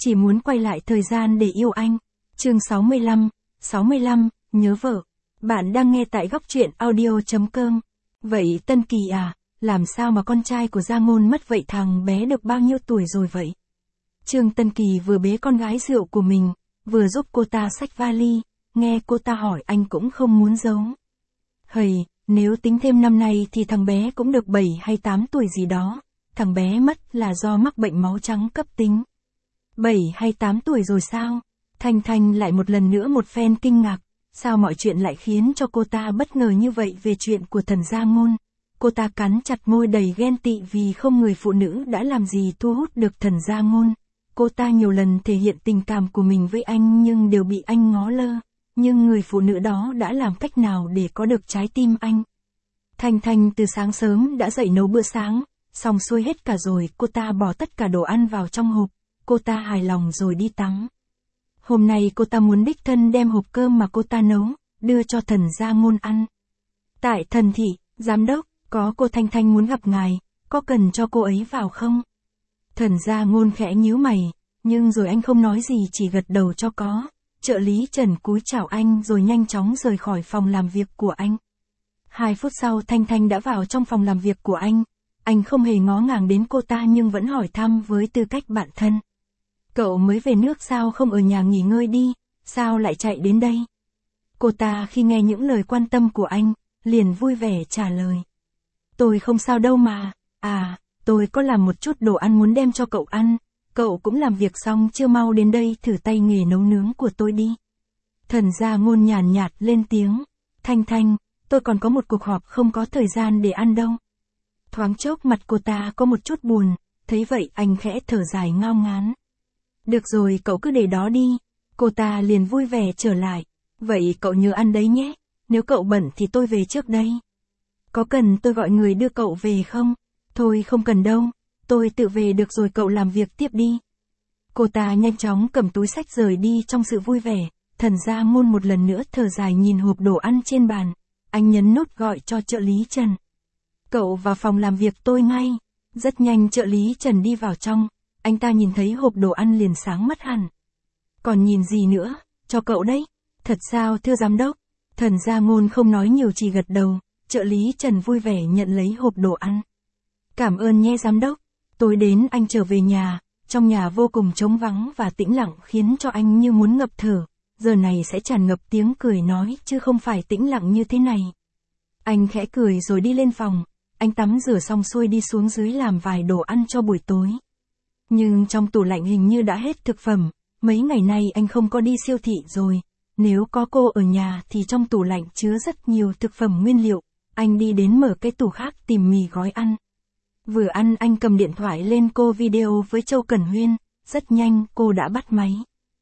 chỉ muốn quay lại thời gian để yêu anh. Chương 65, nhớ vợ. Bạn đang nghe tại góc truyện audio.com. Vậy Tân Kỳ à, làm sao mà con trai của Gia Ngôn mất vậy, thằng bé được bao nhiêu tuổi rồi vậy? Trương Tân Kỳ vừa bế con gái rượu của mình, vừa giúp cô ta xách vali, nghe cô ta hỏi anh cũng không muốn giấu. Hầy, nếu tính thêm năm nay thì thằng bé cũng được 7 hay 8 tuổi gì đó, thằng bé mất là do mắc bệnh máu trắng cấp tính. 7 hay 8 tuổi rồi sao? Thanh Thanh lại một lần nữa một phen kinh ngạc, sao mọi chuyện lại khiến cho cô ta bất ngờ như vậy về chuyện của thần Gia Ngôn. Cô ta cắn chặt môi đầy ghen tị vì không người phụ nữ đã làm gì thu hút được thần Gia Ngôn. Cô ta nhiều lần thể hiện tình cảm của mình với anh nhưng đều bị anh ngó lơ, nhưng người phụ nữ đó đã làm cách nào để có được trái tim anh? Thanh Thanh từ sáng sớm đã dậy nấu bữa sáng, xong xuôi hết cả rồi, cô ta bỏ tất cả đồ ăn vào trong hộp, cô ta hài lòng rồi đi tắm. Hôm nay cô ta muốn đích thân đem hộp cơm mà cô ta nấu, đưa cho thần Gia Ngôn ăn. Tại thần thị, giám đốc, có cô Thanh Thanh muốn gặp ngài, có cần cho cô ấy vào không? Thần Gia Ngôn khẽ nhíu mày, nhưng rồi anh không nói gì, chỉ gật đầu cho có. Trợ lý Trần cúi chào anh rồi nhanh chóng rời khỏi phòng làm việc của anh. 2 phút sau Thanh Thanh đã vào trong phòng làm việc của anh không hề ngó ngàng đến cô ta nhưng vẫn hỏi thăm với tư cách bạn thân. Cậu mới về nước sao không ở nhà nghỉ ngơi đi, sao lại chạy đến đây? Cô ta khi nghe những lời quan tâm của anh, liền vui vẻ trả lời. Tôi không sao đâu mà, tôi có làm một chút đồ ăn muốn đem cho cậu ăn, cậu cũng làm việc xong chưa, mau đến đây thử tay nghề nấu nướng của tôi đi. Thần Gia Ngôn nhàn nhạt lên tiếng, Thanh Thanh, tôi còn có một cuộc họp không có thời gian để ăn đâu. Thoáng chốc mặt cô ta có một chút buồn, thấy vậy anh khẽ thở dài ngao ngán. Được rồi, cậu cứ để đó đi. Cô ta liền vui vẻ trở lại. Vậy cậu nhớ ăn đấy nhé, nếu cậu bận thì tôi về trước đây. Có cần tôi gọi người đưa cậu về không? Thôi không cần đâu, tôi tự về được rồi, cậu làm việc tiếp đi. Cô ta nhanh chóng cầm túi xách rời đi trong sự vui vẻ. Thần Gia Ngôn một lần nữa thở dài nhìn hộp đồ ăn trên bàn. Anh nhấn nút gọi cho trợ lý Trần. Cậu vào phòng làm việc tôi ngay. Rất nhanh trợ lý Trần đi vào trong. Anh ta nhìn thấy hộp đồ ăn liền sáng mắt hẳn. Còn nhìn gì nữa, cho cậu đấy. Thật sao thưa giám đốc? Thần Gia Ngôn không nói nhiều chỉ gật đầu. Trợ lý Trần vui vẻ nhận lấy hộp đồ ăn. Cảm ơn nhé giám đốc. Tối đến anh trở về nhà, trong nhà vô cùng trống vắng và tĩnh lặng khiến cho anh như muốn ngập thở. Giờ này sẽ tràn ngập tiếng cười nói chứ không phải tĩnh lặng như thế này. Anh khẽ cười rồi đi lên phòng. Anh tắm rửa xong xuôi đi xuống dưới làm vài đồ ăn cho buổi tối. Nhưng trong tủ lạnh hình như đã hết thực phẩm, mấy ngày nay anh không có đi siêu thị rồi. Nếu có cô ở nhà thì trong tủ lạnh chứa rất nhiều thực phẩm nguyên liệu. Anh đi đến mở cái tủ khác tìm mì gói ăn. Vừa ăn anh cầm điện thoại lên cô video với Châu Cẩn Huyên, rất nhanh cô đã bắt máy.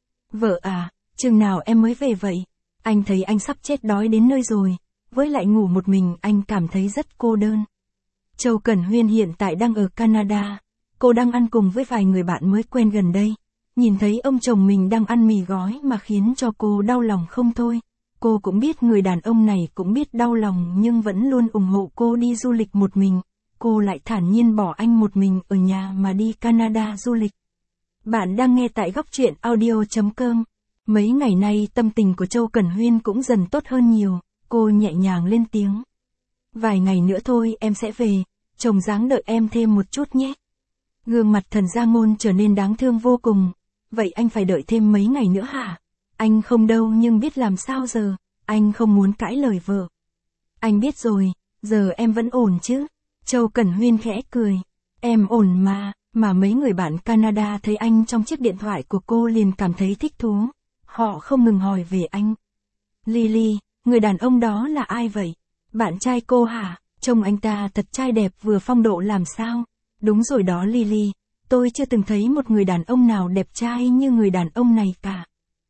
Vợ à, chừng nào em mới về vậy? Anh thấy anh sắp chết đói đến nơi rồi, với lại ngủ một mình anh cảm thấy rất cô đơn. Châu Cẩn Huyên hiện tại đang ở Canada, cô đang ăn cùng với vài người bạn mới quen gần đây. Nhìn thấy ông chồng mình đang ăn mì gói mà khiến cho cô đau lòng không thôi. Cô cũng biết người đàn ông này cũng biết đau lòng nhưng vẫn luôn ủng hộ cô đi du lịch một mình. Cô lại thản nhiên bỏ anh một mình ở nhà mà đi Canada du lịch. Bạn đang nghe tại góc truyện audio.com. Mấy ngày nay tâm tình của Châu Cẩn Huyên cũng dần tốt hơn nhiều, cô nhẹ nhàng lên tiếng. Vài ngày nữa thôi em sẽ về, chồng ráng đợi em thêm một chút nhé. Gương mặt thần Gia Ngôn trở nên đáng thương vô cùng. Vậy anh phải đợi thêm mấy ngày nữa hả? Anh không đâu nhưng biết làm sao giờ, anh không muốn cãi lời vợ. Anh biết rồi, giờ em vẫn ổn chứ? Châu Cẩn Huyên khẽ cười. Em ổn mà mấy người bạn Canada thấy anh trong chiếc điện thoại của cô liền cảm thấy thích thú. Họ không ngừng hỏi về anh. Lily, người đàn ông đó là ai vậy? Bạn trai cô hả? Trông anh ta thật trai đẹp vừa phong độ làm sao? Đúng rồi đó Lily, tôi chưa từng thấy một người đàn ông nào đẹp trai như người đàn ông này cả.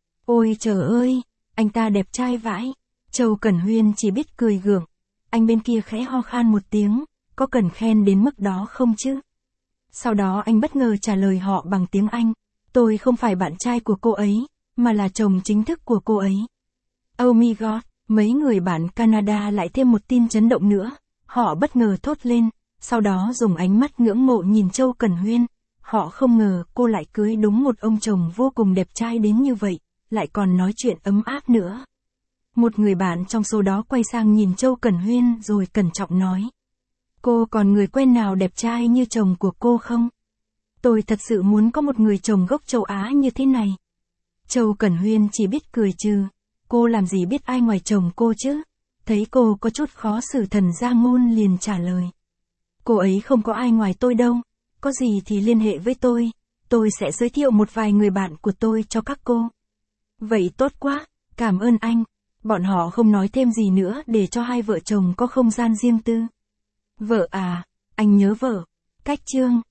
Ôi trời ơi, anh ta đẹp trai vãi. Châu Cẩn Huyên chỉ biết cười gượng. Anh bên kia khẽ ho khan một tiếng, có cần khen đến mức đó không chứ? Sau đó anh bất ngờ trả lời họ bằng tiếng Anh. Tôi không phải bạn trai của cô ấy, mà là chồng chính thức của cô ấy. Oh my god, mấy người bạn Canada lại thêm một tin chấn động nữa. Họ bất ngờ thốt lên, sau đó dùng ánh mắt ngưỡng mộ nhìn Châu Cẩn Huyên. Họ không ngờ cô lại cưới đúng một ông chồng vô cùng đẹp trai đến như vậy, lại còn nói chuyện ấm áp nữa. Một người bạn trong số đó quay sang nhìn Châu Cẩn Huyên rồi cẩn trọng nói. Cô còn người quen nào đẹp trai như chồng của cô không? Tôi thật sự muốn có một người chồng gốc châu Á như thế này. Châu Cẩn Huyên chỉ biết cười trừ. Cô làm gì biết ai ngoài chồng cô chứ? Thấy cô có chút khó xử, Thần Gia Ngôn liền trả lời. Cô ấy không có ai ngoài tôi đâu. Có gì thì liên hệ với tôi sẽ giới thiệu một vài người bạn của tôi cho các cô. Vậy tốt quá, cảm ơn anh. Bọn họ không nói thêm gì nữa để cho hai vợ chồng có không gian riêng tư. Vợ à, anh nhớ vợ. Cách chương